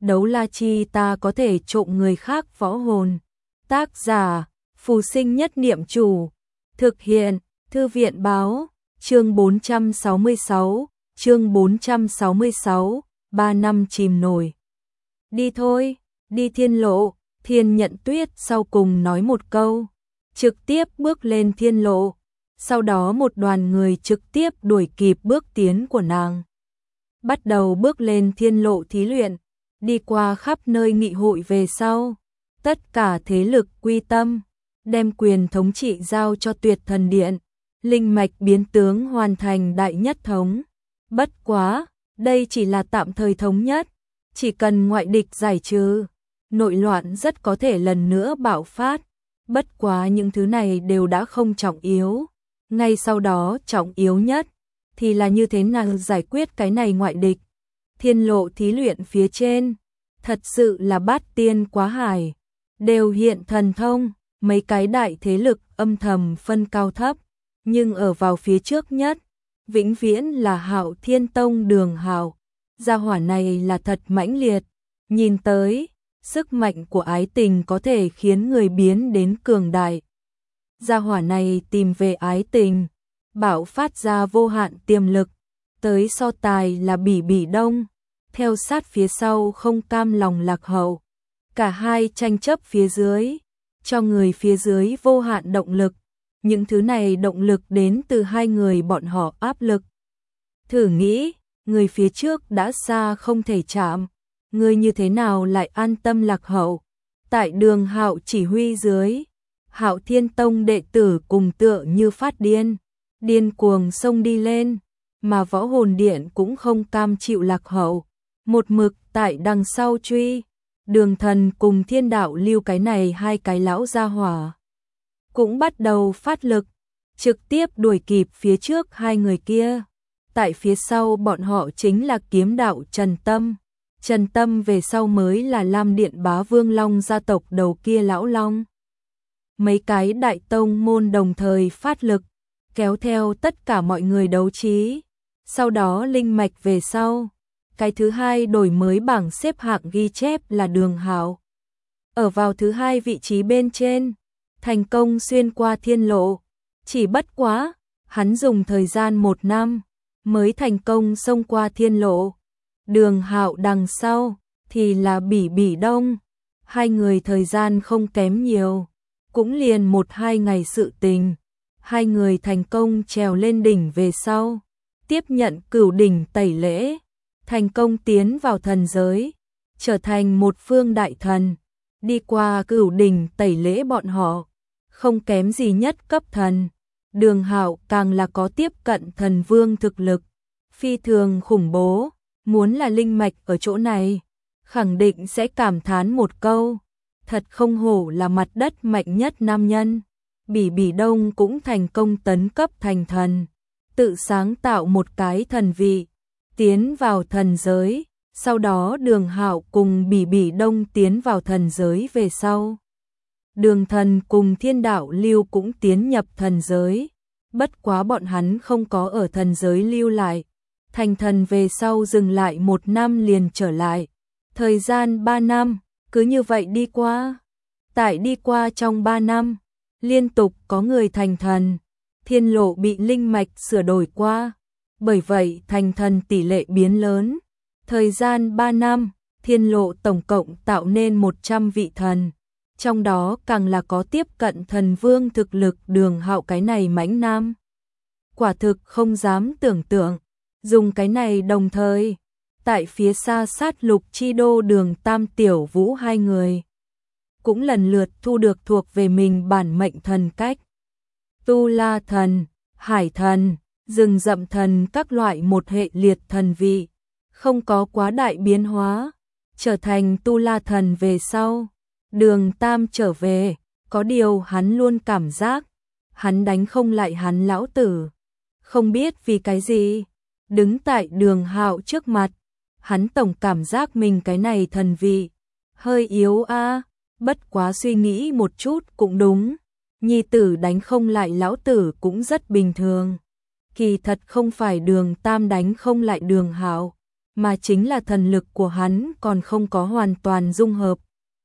đấu la chi ta có thể trộm người khác võ hồn. Tác giả, Phù Sinh Nhất Niệm Chủ. Thực hiện, Thư viện báo, chương 466, chương 466, 3 năm chìm nổi. Đi thôi, đi thiên lộ, Thiên Nhận Tuyết sau cùng nói một câu, trực tiếp bước lên thiên lộ. Sau đó một đoàn người trực tiếp đuổi kịp bước tiến của nàng. Bắt đầu bước lên thiên lộ thí luyện, đi qua khắp nơi nghị hội về sau. Tất cả thế lực quy tâm, đem quyền thống trị giao cho Tuyệt Thần Điện, linh mạch biến tướng hoàn thành đại nhất thống. Bất quá, đây chỉ là tạm thời thống nhất, chỉ cần ngoại địch giải trừ, nội loạn rất có thể lần nữa bạo phát. Bất quá những thứ này đều đã không trọng yếu. Ngay sau đó trọng yếu nhất thì là như thế nào giải quyết cái này ngoại địch. Thiên lộ thí luyện phía trên, thật sự là bát tiên quá hải, đều hiện thần thông, mấy cái đại thế lực âm thầm phân cao thấp, nhưng ở vào phía trước nhất, vĩnh viễn là Hạo Thiên Tông Đường Hạo. Gia hỏa này là thật mãnh liệt, nhìn tới, sức mạnh của ái tình có thể khiến người biến đến cường đại. Gia hỏa này tìm về ái tình, bạo phát ra vô hạn tiềm lực, tới so tài là Bỉ Bỉ Đông, theo sát phía sau không cam lòng lạc hậu. Cả hai tranh chấp phía dưới, cho người phía dưới vô hạn động lực, những thứ này động lực đến từ hai người bọn họ áp lực. Thử nghĩ, người phía trước đã xa không thể chạm, người như thế nào lại an tâm lạc hậu. Tại Đường Hạo chỉ huy dưới, Hạo Thiên Tông đệ tử cùng tựa như phát điên, điên cuồng xông đi lên, mà Võ Hồn Điện cũng không cam chịu lạc hậu, một mực tại đằng sau truy. Đường Thần cùng Thiên Đạo Lưu cái này hai cái lão gia hỏa cũng bắt đầu phát lực, trực tiếp đuổi kịp phía trước hai người kia. Tại phía sau bọn họ chính là kiếm đạo Trần Tâm. Trần Tâm về sau mới là Lam Điện Bá Vương Long gia tộc đầu kia lão long. Mấy cái đại tông môn đồng thời phát lực, kéo theo tất cả mọi người đấu trí. Sau đó linh mạch về sau, cái thứ hai đổi mới bảng xếp hạng ghi chép là Đường Hạo. Ở vào thứ hai vị trí bên trên, thành công xuyên qua thiên lộ. Chỉ bất quá, hắn dùng thời gian 1 năm mới thành công xông qua thiên lộ. Đường Hạo đằng sau thì là Bỉ Bỉ Đông, hai người thời gian không kém nhiều, cũng liền 1-2 ngày sự tình. Hai người thành công trèo lên đỉnh về sau, tiếp nhận cửu đỉnh tẩy lễ, thành công tiến vào thần giới, trở thành một phương đại thần. Đi qua cửu đỉnh tẩy lễ bọn họ, không kém gì nhất cấp thần. Đường Hạo càng là có tiếp cận thần vương thực lực, phi thường khủng bố. Muốn là linh mạch ở chỗ này, khẳng định sẽ cảm thán một câu, thật không hổ là mặt đất mạnh nhất nam nhân. Bỉ Bỉ Đông cũng thành công tấn cấp thành thần, tự sáng tạo một cái thần vị, tiến vào thần giới. Sau đó Đường Hạo cùng Bỉ Bỉ Đông tiến vào thần giới về sau, Đường Thần cùng Thiên Đạo Lưu cũng tiến nhập thần giới. Bất quá bọn hắn không có ở thần giới lưu lại, thành thần về sau dừng lại 1 năm liền trở lại. Thời gian 3 năm, cứ như vậy đi qua. Tại đi qua trong 3 năm, liên tục có người thành thần, thiên lộ bị linh mạch sửa đổi qua, bởi vậy thành thần tỷ lệ biến lớn. Thời gian 3 năm, thiên lộ tổng cộng tạo nên 100 vị thần, trong đó càng là có tiếp cận thần vương thực lực Đường Hạo cái này mãnh nam. Quả thực không dám tưởng tượng, dùng cái này đồng thời, tại phía xa sát lục chi đô Đường Tam Tiểu Vũ hai người cũng lần lượt thu được thuộc về mình bản mệnh thần cách. Tu La Thần, Hải Thần, Rừng Rậm Thần các loại một hệ liệt thần vị, không có quá đại biến hóa. Trở thành Tu La Thần về sau, Đường Tam trở về, có điều hắn luôn cảm giác hắn đánh không lại hắn lão tử. Không biết vì cái gì, đứng tại Đường Hạo trước mặt, hắn tổng cảm giác mình cái này thần vị hơi yếu a. Bất quá suy nghĩ một chút cũng đúng, nhi tử đánh không lại lão tử cũng rất bình thường. Kỳ thật không phải Đường Tam đánh không lại Đường Hạo, mà chính là thần lực của hắn còn không có hoàn toàn dung hợp.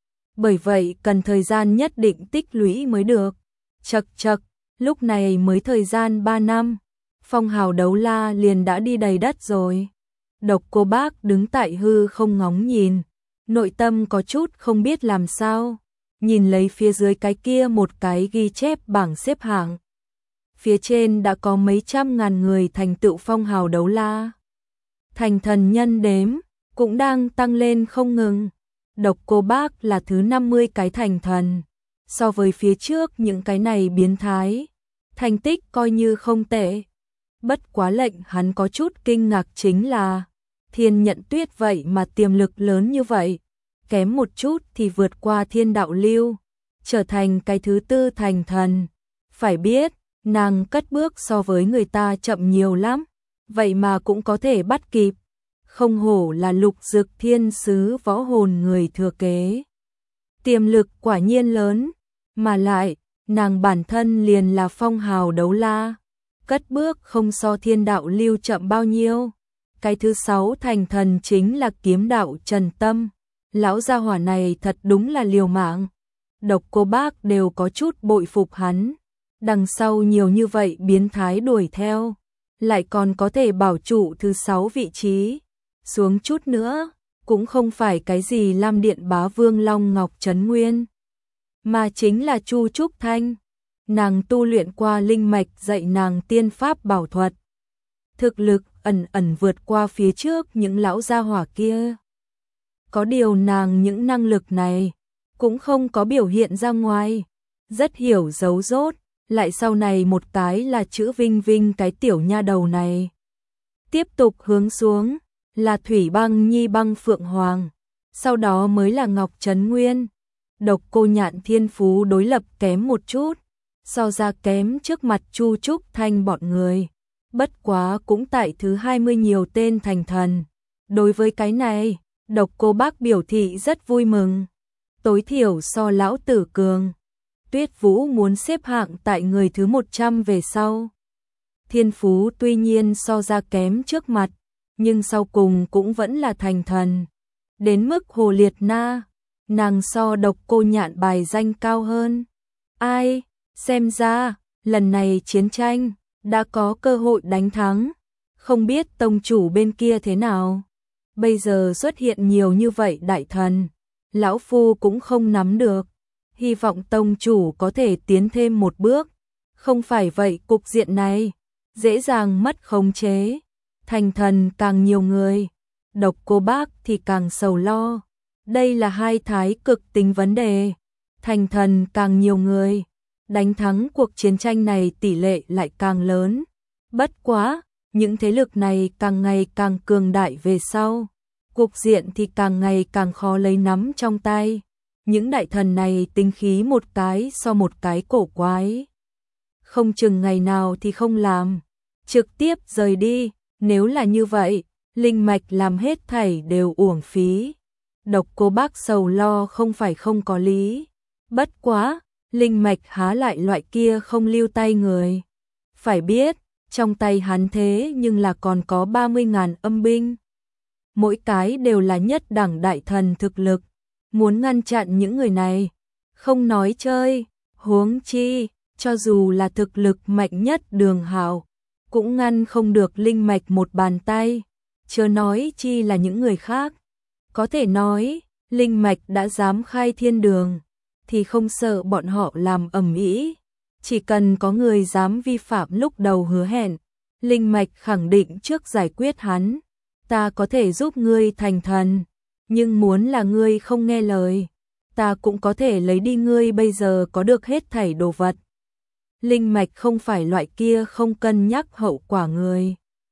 Bởi vậy cần thời gian nhất định tích lũy mới được. Chậc chậc, lúc này mới thời gian 3 năm, phong hào đấu la liền đã đi đầy đất rồi. Độc Cô Bác đứng tại hư không ngóng nhìn, nội tâm có chút không biết làm sao, nhìn lấy phía dưới cái kia một cái ghi chép bảng xếp hạng. Phía trên đã có mấy trăm ngàn người thành tựu phong hào đấu la. Thành thần nhân đếm, cũng đang tăng lên không ngừng. Độc Cô Bác là thứ 50 cái thành thần. So với phía trước những cái này biến thái, thành tích coi như không tệ. Bất quá lệnh hắn có chút kinh ngạc chính là Thiên Nhận Tuyết vậy mà tiềm lực lớn như vậy, kém một chút thì vượt qua Thiên Đạo Lưu, trở thành cái thứ 4 thành thần. Phải biết, nàng cất bước so với người ta chậm nhiều lắm, vậy mà cũng có thể bắt kịp. Không hổ là Lục Dực Thiên Sứ võ hồn người thừa kế. Tiềm lực quả nhiên lớn, mà lại, nàng bản thân liền là phong hào đấu la, cất bước không so Thiên Đạo Lưu chậm bao nhiêu. Cái thứ 6 thành thần chính là kiếm đạo Trần Tâm. Lão gia hỏa này thật đúng là liều mạng. Độc Cô Bác đều có chút bội phục hắn. Đằng sau nhiều như vậy biến thái đuổi theo, lại còn có thể bảo trụ thứ 6 vị trí. Xuống chút nữa, cũng không phải cái gì Lam Điện Bá Vương Long Ngọc Trấn Nguyên, mà chính là Chu Trúc Thanh. Nàng tu luyện qua linh mạch dạy nàng tiên pháp bảo thuật. Thực lực ẩn ẩn vượt qua phía trước những lão gia hỏa kia. Có điều nàng những năng lực này cũng không có biểu hiện ra ngoài, rất hiểu giấu rốt, lại sau này một cái là chữ Vinh Vinh cái tiểu nha đầu này. Tiếp tục hướng xuống là Thủy Băng Nhi Băng Phượng Hoàng, sau đó mới là Ngọc Trấn Nguyên. Độc Cô Nhạn thiên phú đối lập kém một chút, so ra kém trước mặt Chu Trúc Thanh bọn người. Bất quá cũng tại thứ 20 nhiều tên thành thần. Đối với cái này, Độc Cô Bác biểu thị rất vui mừng. Tối thiểu so lão tử cường. Tuyết Vũ muốn xếp hạng tại người thứ 100 về sau. Thiên phú tuy nhiên so ra kém trước mặt, nhưng sau cùng cũng vẫn là thành thần. Đến mức Hồ Liệt Na, nàng so Độc Cô Nhạn bài danh cao hơn. Ai, xem ra, lần này chiến tranh đã có cơ hội đánh thắng. Không biết tông chủ bên kia thế nào. Bây giờ xuất hiện nhiều như vậy đại thần, lão phu cũng không nắm được. Hy vọng tông chủ có thể tiến thêm một bước. Không phải vậy cục diện này dễ dàng mất khống chế. Thành thần càng nhiều người, Độc Cô Bác thì càng sầu lo. Đây là hai thái cực tính vấn đề. Thành thần càng nhiều người, đánh thắng cuộc chiến tranh này tỷ lệ lại càng lớn. Bất quá, những thế lực này càng ngày càng cường đại về sau, cục diện thì càng ngày càng khó lấy nắm trong tay. Những đại thần này tính khí một cái so một cái cổ quái. Không chừng ngày nào thì không làm, trực tiếp rời đi. Nếu là như vậy, linh mạch làm hết thảy đều uổng phí. Độc Cô Bác sầu lo không phải không có lý. Bất quá, linh mạch há lại loại kia không lưu tay người. Phải biết, trong tay hắn thế nhưng là còn có 30.000 âm binh. Mỗi cái đều là nhất đẳng đại thần thực lực. Muốn ngăn chặn những người này, không nói chơi, huống chi, cho dù là thực lực mạnh nhất Đường Hạo, cũng ngăn không được linh mạch một bàn tay, chớ nói chi là những người khác. Có thể nói, linh mạch đã dám khai thiên đường, thì không sợ bọn họ làm ầm ĩ. Chỉ cần có người dám vi phạm lúc đầu hứa hẹn, linh mạch khẳng định trước giải quyết hắn. Ta có thể giúp ngươi thành thần, nhưng muốn là ngươi không nghe lời, ta cũng có thể lấy đi ngươi bây giờ có được hết thảy đồ vật. Linh mạch không phải loại kia không cân nhắc hậu quả người.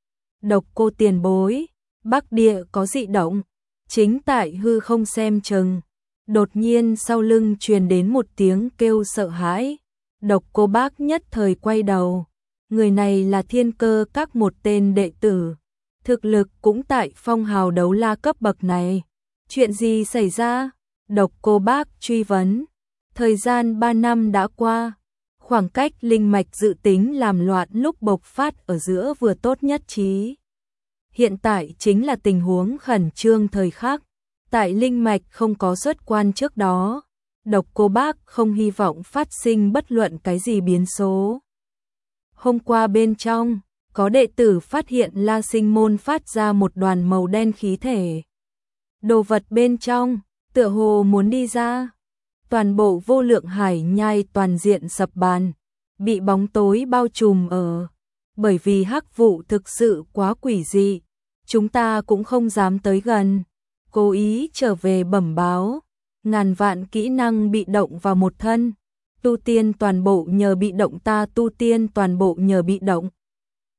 Độc Cô tiền bối, Bắc Địa có dị động, chính tại hư không xem chừng. Đột nhiên sau lưng truyền đến một tiếng kêu sợ hãi. Độc Cô Bác nhất thời quay đầu. Người này là Thiên Cơ Các một tên đệ tử, thực lực cũng tại phong hào đấu la cấp bậc này. Chuyện gì xảy ra? Độc Cô Bác truy vấn. Thời gian 3 năm đã qua, khoảng cách linh mạch dự tính làm loạn lúc bộc phát ở giữa vừa tốt nhất trí. Hiện tại chính là tình huống khẩn trương thời khắc. Tại linh mạch không có xuất quan trước đó, Độc Cô Bác không hy vọng phát sinh bất luận cái gì biến số. Hôm qua bên trong, có đệ tử phát hiện La Sinh Môn phát ra một đoàn màu đen khí thể. Đồ vật bên trong, tựa hồ muốn đi ra. Toàn bộ Vô Lượng Hải Nhai toàn diện sập bàn, bị bóng tối bao trùm ở. Bởi vì hắc vụ thực sự quá quỷ dị, chúng ta cũng không dám tới gần. Cố ý trở về bẩm báo, ngàn vạn kỹ năng bị động vào một thân. Tu tiên toàn bộ nhờ bị động, ta tu tiên toàn bộ nhờ bị động.